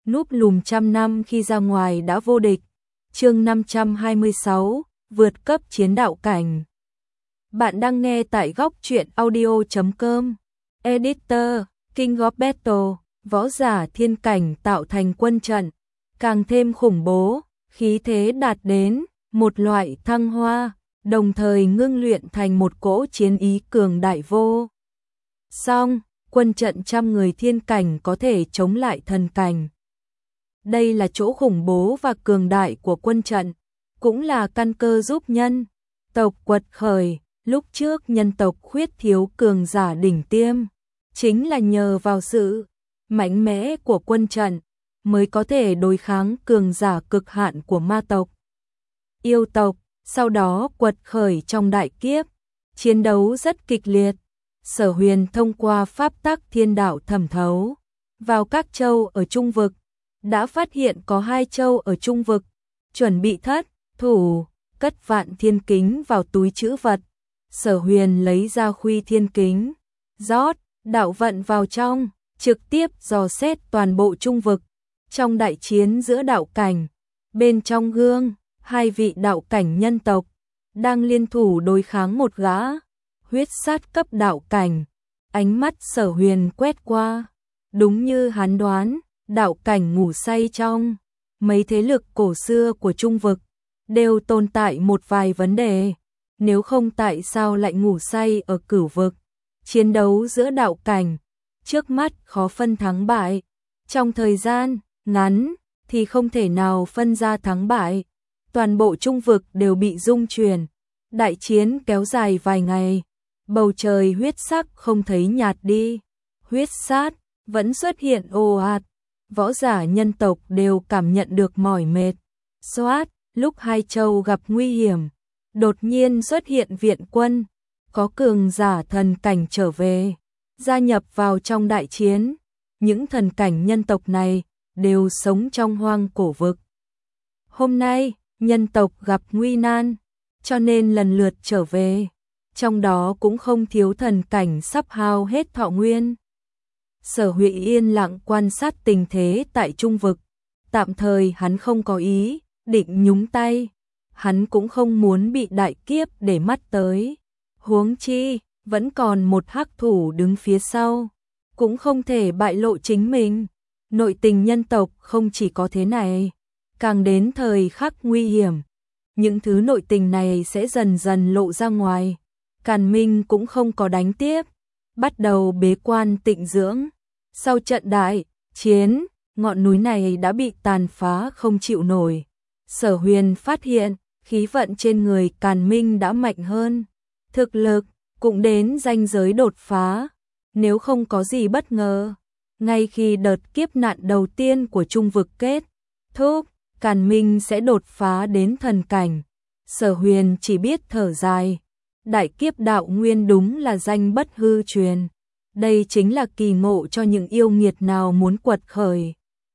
núp lùm trăm năm khi ra ngoài đã vô địch. Chương 526, vượt cấp chiến đạo cảnh. Bạn đang nghe tại góc truyện audio.com. Editor, King of Battle, võ giả thiên cảnh tạo thành quân trận, càng thêm khủng bố, khí thế đạt đến một loại thăng hoa, đồng thời ngưng luyện thành một cỗ chiến ý cường đại vô song, quân trận trăm người thiên cảnh có thể chống lại thần cảnh. Đây là chỗ khủng bố và cường đại của quân trận, cũng là căn cơ giúp nhân tộc quật khởi. Lúc trước nhân tộc khuyết thiếu cường giả đỉnh tiêm, chính là nhờ vào sự mạnh mẽ của quân trận mới có thể đối kháng cường giả cực hạn của ma tộc, yêu tộc, sau đó quật khởi trong đại kiếp, chiến đấu rất kịch liệt. Sở Huyền thông qua pháp tắc thiên đạo thẩm thấu vào các châu ở Trung vực, đã phát hiện có 2 châu ở Trung vực, chuẩn bị thất thủ, cất Vạn Thiên Kính vào túi trữ vật. Sở Huyền lấy ra Khuy Thiên Kính, rót đạo vận vào trong, trực tiếp dò xét toàn bộ Trung vực. Trong đại chiến giữa đạo cảnh, bên trong gương, 2 vị đạo cảnh nhân tộc đang liên thủ đối kháng một gã huyết sát cấp đạo cảnh. Ánh mắt Sở Huyền quét qua, đúng như hắn đoán, đạo cảnh ngủ say trong mấy thế lực cổ xưa của Trung vực đều tồn tại một vài vấn đề, nếu không tại sao lại ngủ say ở Cửu vực. Chiến đấu giữa đạo cảnh, trước mắt khó phân thắng bại, trong thời gian ngắn thì không thể nào phân ra thắng bại. Toàn bộ Trung vực đều bị rung chuyển, đại chiến kéo dài vài ngày, bầu trời huyết sắc không thấy nhạt đi, huyết sát vẫn xuất hiện ồ ạt, võ giả nhân tộc đều cảm nhận được mỏi mệt. Xoát, lúc 2 châu gặp nguy hiểm, đột nhiên xuất hiện viện quân, có cường giả thần cảnh trở về, gia nhập vào trong đại chiến. Những thần cảnh nhân tộc này đều sống trong hoang cổ vực. Hôm nay, nhân tộc gặp nguy nan, cho nên lần lượt trở về, trong đó cũng không thiếu thần cảnh sắp hao hết thọ nguyên. Sở Huyền yên lặng quan sát tình thế tại Trung vực, tạm thời hắn không có ý định nhúng tay, hắn cũng không muốn bị đại kiếp để mắt tới. Huống chi, vẫn còn một hắc thủ đứng phía sau, cũng không thể bại lộ chính mình. Nội tình nhân tộc không chỉ có thế này, càng đến thời khắc nguy hiểm, những thứ nội tình này sẽ dần dần lộ ra ngoài. Càn Minh cũng không có đánh tiếp, bắt đầu bế quan tịnh dưỡng. Sau trận đại chiến, ngọn núi này đã bị tàn phá không chịu nổi. Sở Huyền phát hiện, khí vận trên người Càn Minh đã mạnh hơn, thực lực cũng đến ranh giới đột phá. Nếu không có gì bất ngờ, ngay khi đợt kiếp nạn đầu tiên của Trung vực kết thúc, Càn Minh sẽ đột phá đến thần cảnh. Sở Huyền chỉ biết thở dài, đại kiếp đạo nguyên đúng là danh bất hư truyền. Đây chính là kỳ ngộ cho những yêu nghiệt nào muốn quật khởi,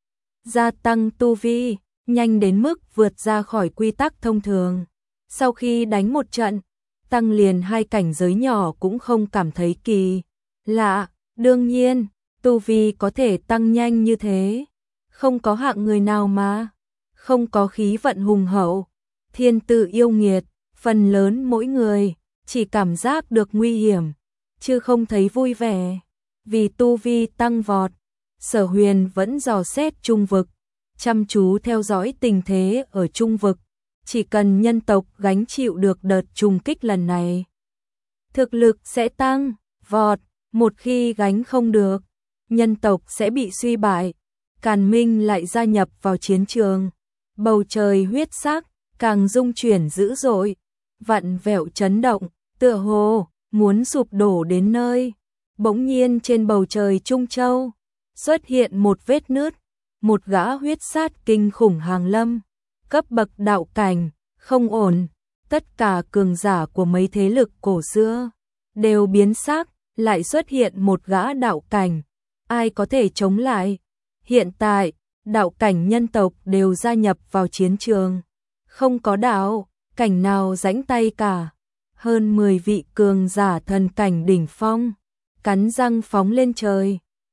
gia tăng tu vi, nhanh đến mức vượt ra khỏi quy tắc thông thường. Sau khi đánh một trận, tăng liền 2 cảnh giới nhỏ cũng không cảm thấy kỳ lạ. Đương nhiên, tu vi có thể tăng nhanh như thế, không có hạng người nào mà không có khí vận hùng hậu, thiên tự yêu nghiệt. Phần lớn mỗi người chỉ cảm giác được nguy hiểm, chứ không thấy vui vẻ. Vì tu vi tăng vọt, Sở Huyền vẫn dò xét Trung vực, chăm chú theo dõi tình thế ở Trung vực. Chỉ cần nhân tộc gánh chịu được đợt trùng kích lần này, thực lực sẽ tăng vọt. Một khi gánh không được, nhân tộc sẽ bị suy bại. Càn Minh lại gia nhập vào chiến trường, bầu trời huyết sắc càng rung chuyển dữ dội, vặn vẹo chấn động, tựa hồ muốn sụp đổ đến nơi. Bỗng nhiên trên bầu trời Trung Châu xuất hiện một vết nứt, một gã huyết sát kinh khủng hàng lâm, cấp bậc đạo cảnh, không ổn. Tất cả cường giả của mấy thế lực cổ xưa đều biến sắc, lại xuất hiện một gã đạo cảnh, ai có thể chống lại? Hiện tại, đạo cảnh nhân tộc đều gia nhập vào chiến trường, không có đạo cảnh nào rãnh tay cả. Hơn 10 vị cường giả thần cảnh đỉnh phong, cắn răng phóng lên trời,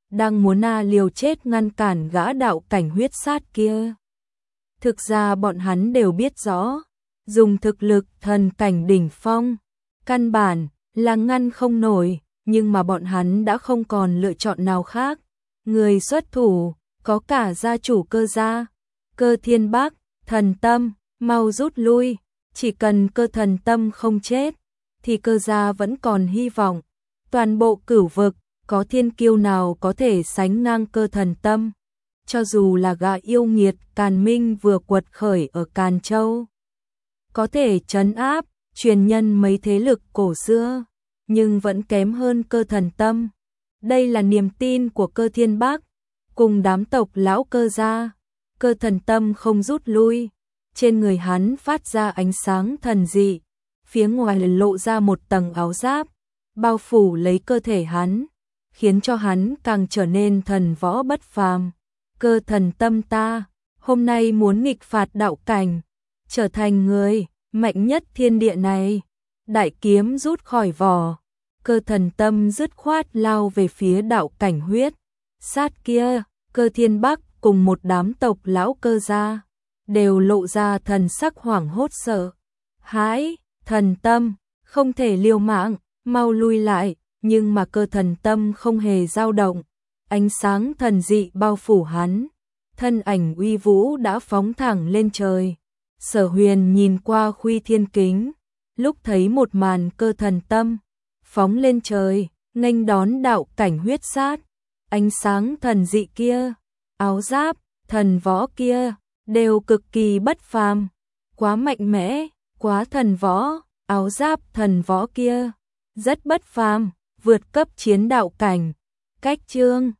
đang muốn liều chết ngăn cản gã đạo cảnh huyết sát kia. Thực ra bọn hắn đều biết rõ, dùng thực lực thần cảnh đỉnh phong, căn bản là ngăn không nổi, nhưng mà bọn hắn đã không còn lựa chọn nào khác. Người xuất thủ, có cả gia chủ Cơ gia, Cơ Thiên Bác, Thần Tâm, mau rút lui, chỉ cần Cơ Thần Tâm không chết, thì Cơ gia vẫn còn hy vọng. Toàn bộ cửu vực, có thiên kiêu nào có thể sánh ngang Cơ Thần Tâm, cho dù là gã yêu nghiệt Càn Minh vừa quật khởi ở Càn Châu, có thể trấn áp, truyền nhân mấy thế lực cổ xưa, nhưng vẫn kém hơn Cơ Thần Tâm. Đây là niềm tin của Cơ Thiên Bác, cùng đám tộc lão Cơ gia. Cơ Thần Tâm không rút lui, trên người hắn phát ra ánh sáng thần dị, phía ngoài lộ ra một tầng áo giáp, bao phủ lấy cơ thể hắn, khiến cho hắn càng trở nên thần võ bất phàm. Cơ Thần Tâm ta, hôm nay muốn nghịch phạt đạo cảnh, trở thành người mạnh nhất thiên địa này. Đại kiếm rút khỏi vỏ, Cơ Thần Tâm dứt khoát lao về phía đạo cảnh huyết sát kia. Cơ Thiên Bác cùng một đám tộc lão Cơ gia đều lộ ra thần sắc hoảng hốt sợ hãi. Thần Tâm, không thể liều mạng, mau lui lại. Nhưng mà Cơ Thần Tâm không hề dao động, ánh sáng thần dị bao phủ hắn, thân ảnh uy vũ đã phóng thẳng lên trời. Sở Huyền nhìn qua khuy thiên kính, lúc thấy một màn Cơ Thần Tâm phóng lên trời, nghênh đón đạo cảnh huyết sát, ánh sáng thần dị kia, áo giáp, thần võ kia, đều cực kỳ bất phàm, quá mạnh mẽ, quá thần võ, áo giáp thần võ kia, rất bất phàm, vượt cấp chiến đạo cảnh. Cách chương